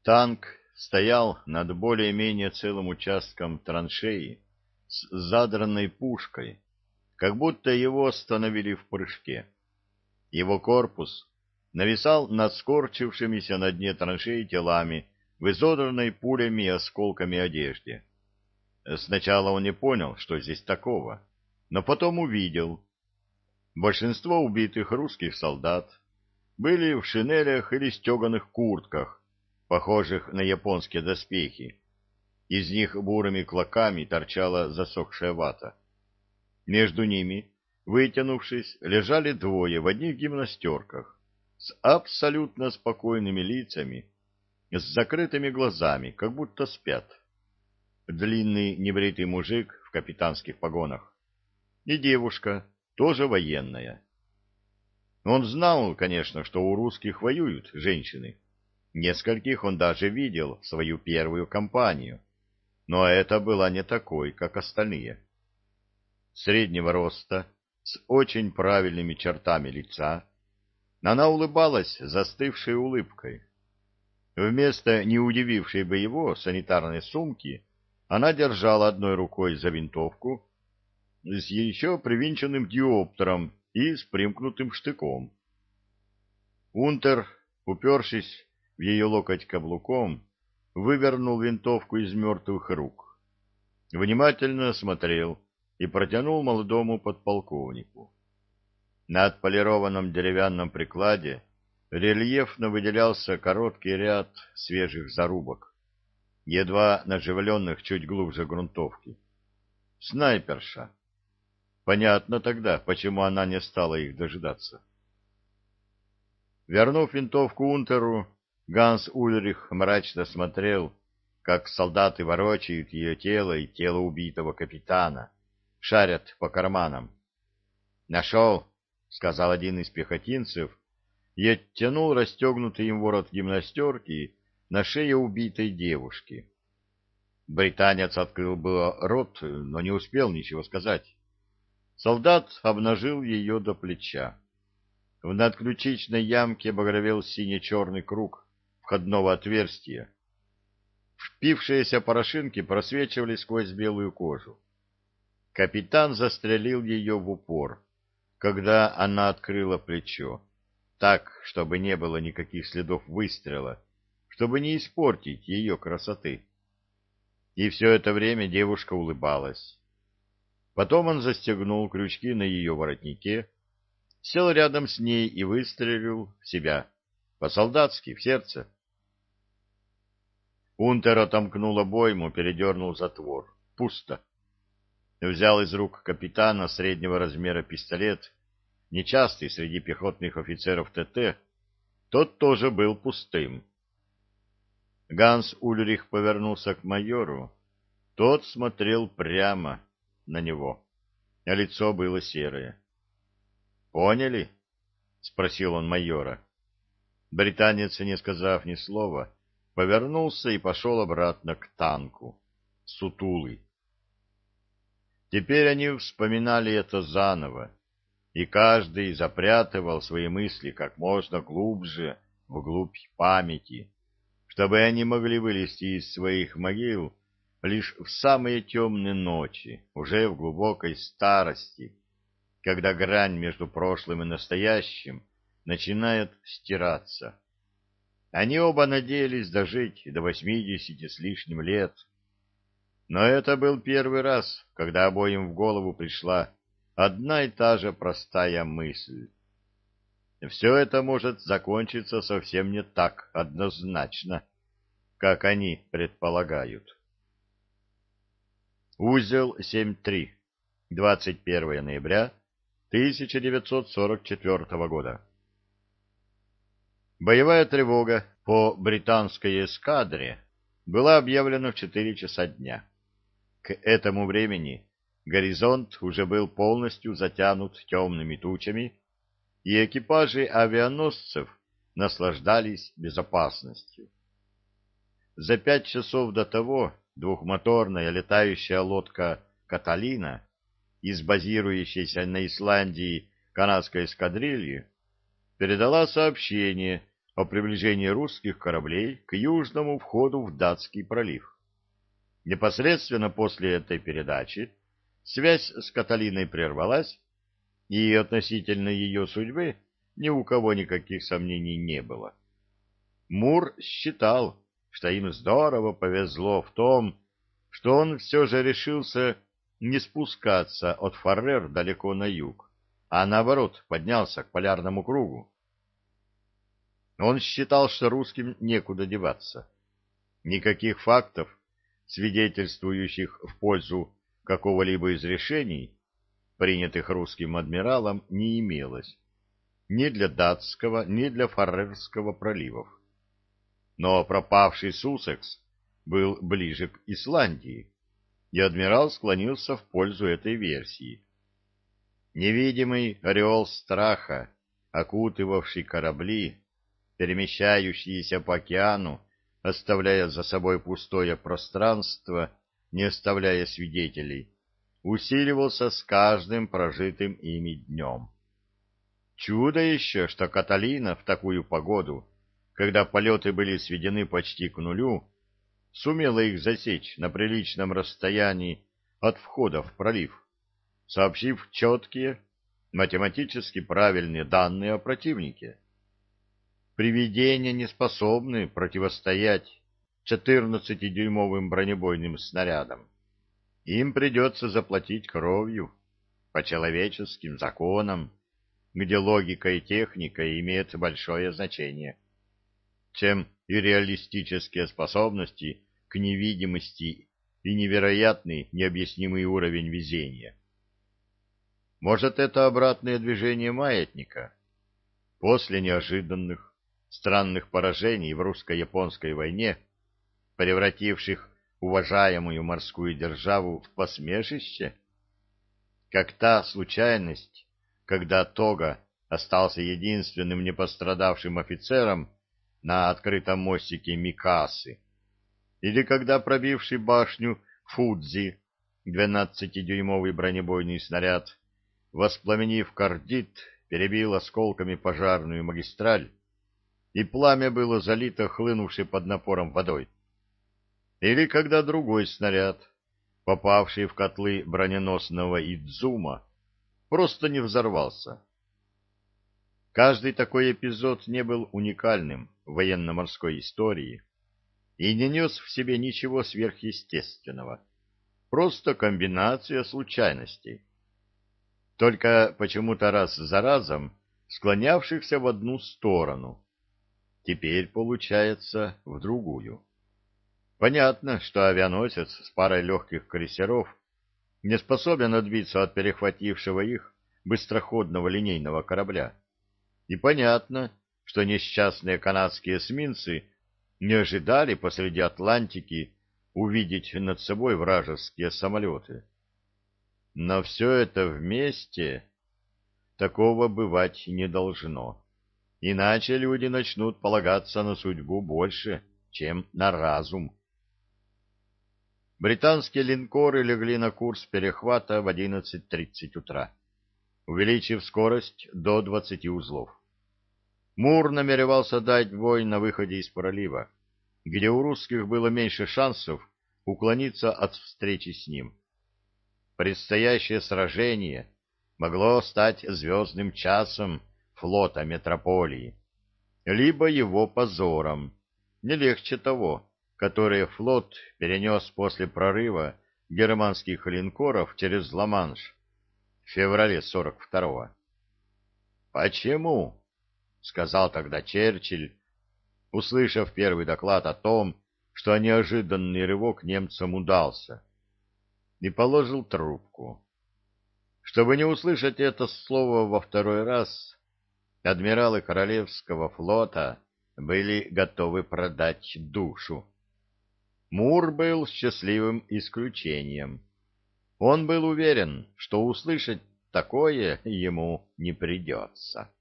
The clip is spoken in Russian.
Танк стоял над более-менее целым участком траншеи с задранной пушкой, как будто его остановили в прыжке. Его корпус нависал над скорчившимися на дне траншеи телами в изодранной пулями и осколками одежде. Сначала он не понял, что здесь такого, но потом увидел. Большинство убитых русских солдат были в шинелях или стеганых куртках, похожих на японские доспехи. Из них бурыми клоками торчала засохшая вата. Между ними, вытянувшись, лежали двое в одних гимнастерках, с абсолютно спокойными лицами, с закрытыми глазами, как будто спят. Длинный небритый мужик в капитанских погонах и девушка, тоже военная. Он знал, конечно, что у русских воюют женщины. Нескольких он даже видел в свою первую кампанию, но это была не такой, как остальные. Среднего роста, с очень правильными чертами лица, она улыбалась застывшей улыбкой. Вместо не удивившей бы его санитарной сумки она держала одной рукой за винтовку с еще привинченным диоптром и с примкнутым штыком. Унтер, упершись в ее локоть каблуком, вывернул винтовку из мертвых рук, внимательно смотрел и протянул молодому подполковнику. На отполированном деревянном прикладе рельефно выделялся короткий ряд свежих зарубок, едва наживленных чуть глубже грунтовки. Снайперша. Понятно тогда, почему она не стала их дожидаться. Вернув винтовку унтеру, Ганс Ульрих мрачно смотрел, как солдаты ворочают ее тело и тело убитого капитана, шарят по карманам. «Нашел», — сказал один из пехотинцев, и оттянул расстегнутый им ворот гимнастерки на шее убитой девушки. Британец открыл было рот, но не успел ничего сказать. Солдат обнажил ее до плеча. В надключичной ямке багровел сине-черный круг входного отверстия. Впившиеся порошинки просвечивали сквозь белую кожу. Капитан застрелил ее в упор, когда она открыла плечо, так, чтобы не было никаких следов выстрела, чтобы не испортить ее красоты. И все это время девушка улыбалась. Потом он застегнул крючки на ее воротнике, сел рядом с ней и выстрелил в себя, по-солдатски, в сердце. Унтер отомкнул обойму, передернул затвор. Пусто. Взял из рук капитана среднего размера пистолет, нечастый среди пехотных офицеров ТТ, тот тоже был пустым. Ганс Ульрих повернулся к майору. Тот смотрел прямо на него, а лицо было серое. «Поняли?» — спросил он майора. Британец, не сказав ни слова, повернулся и пошел обратно к танку, сутулый. Теперь они вспоминали это заново, и каждый запрятывал свои мысли как можно глубже вглубь памяти, чтобы они могли вылезти из своих могил лишь в самые темные ночи, уже в глубокой старости, когда грань между прошлым и настоящим начинает стираться. Они оба надеялись дожить до 80 с лишним лет. Но это был первый раз, когда обоим в голову пришла одна и та же простая мысль. Все это может закончиться совсем не так однозначно, как они предполагают. Узел 7.3. 21 ноября 1944 года. Боевая тревога по британской эскадре была объявлена в 4 часа дня. К этому времени горизонт уже был полностью затянут темными тучами, и экипажи авианосцев наслаждались безопасностью. За 5 часов до того двухмоторная летающая лодка «Каталина» из базирующейся на Исландии канадской эскадрильи передала сообщение о приближении русских кораблей к южному входу в Датский пролив. Непосредственно после этой передачи связь с Каталиной прервалась, и относительно ее судьбы ни у кого никаких сомнений не было. Мур считал, что им здорово повезло в том, что он все же решился не спускаться от Фарер далеко на юг, а наоборот поднялся к полярному кругу. Он считал, что русским некуда деваться. Никаких фактов, свидетельствующих в пользу какого-либо из решений, принятых русским адмиралом, не имелось ни для Датского, ни для Фарерского проливов. Но пропавший Суссекс был ближе к Исландии, и адмирал склонился в пользу этой версии. Невидимый ореол страха, окутывавший корабли, перемещающиеся по океану, оставляя за собой пустое пространство, не оставляя свидетелей, усиливался с каждым прожитым ими днем. Чудо еще, что Каталина в такую погоду, когда полеты были сведены почти к нулю, сумела их засечь на приличном расстоянии от входа в пролив, сообщив четкие, математически правильные данные о противнике. Привидения не способны противостоять 14-дюймовым бронебойным снарядам. Им придется заплатить кровью, по человеческим законам, где логика и техника имеют большое значение, чем и реалистические способности к невидимости и невероятный необъяснимый уровень везения. Может, это обратное движение маятника? После неожиданных, странных поражений в русско-японской войне, превративших уважаемую морскую державу в посмешище? Как та случайность, когда Тога остался единственным непострадавшим офицером на открытом мостике Микасы, или когда пробивший башню Фудзи 12-дюймовый бронебойный снаряд, воспламенив кардит, перебил осколками пожарную магистраль, и пламя было залито хлынувшей под напором водой. Или когда другой снаряд, попавший в котлы броненосного Идзума, просто не взорвался. Каждый такой эпизод не был уникальным в военно-морской истории и не нес в себе ничего сверхъестественного, просто комбинация случайностей, только почему-то раз за разом склонявшихся в одну сторону, теперь, получается, в другую. Понятно, что авианосец с парой легких крейсеров не способен отбиться от перехватившего их быстроходного линейного корабля. И понятно, что несчастные канадские эсминцы не ожидали посреди Атлантики увидеть над собой вражеские самолеты. Но все это вместе такого бывать не должно. Иначе люди начнут полагаться на судьбу больше, чем на разум. Британские линкоры легли на курс перехвата в 11:30 утра, увеличив скорость до 20 узлов. Мур намеревался дать бой на выходе из пролива, где у русских было меньше шансов уклониться от встречи с ним. Предстоящее сражение могло стать звездным часом флота метрополии, либо его позором, не легче того, которое флот перенес после прорыва германских линкоров через Ла-Манш в феврале 42-го. «Почему?» — сказал тогда Черчилль, услышав первый доклад о том, что неожиданный рывок немцам удался, и положил трубку. Чтобы не услышать это слово во второй раз, адмиралы Королевского флота были готовы продать душу. Мур был счастливым исключением. Он был уверен, что услышать такое ему не придется.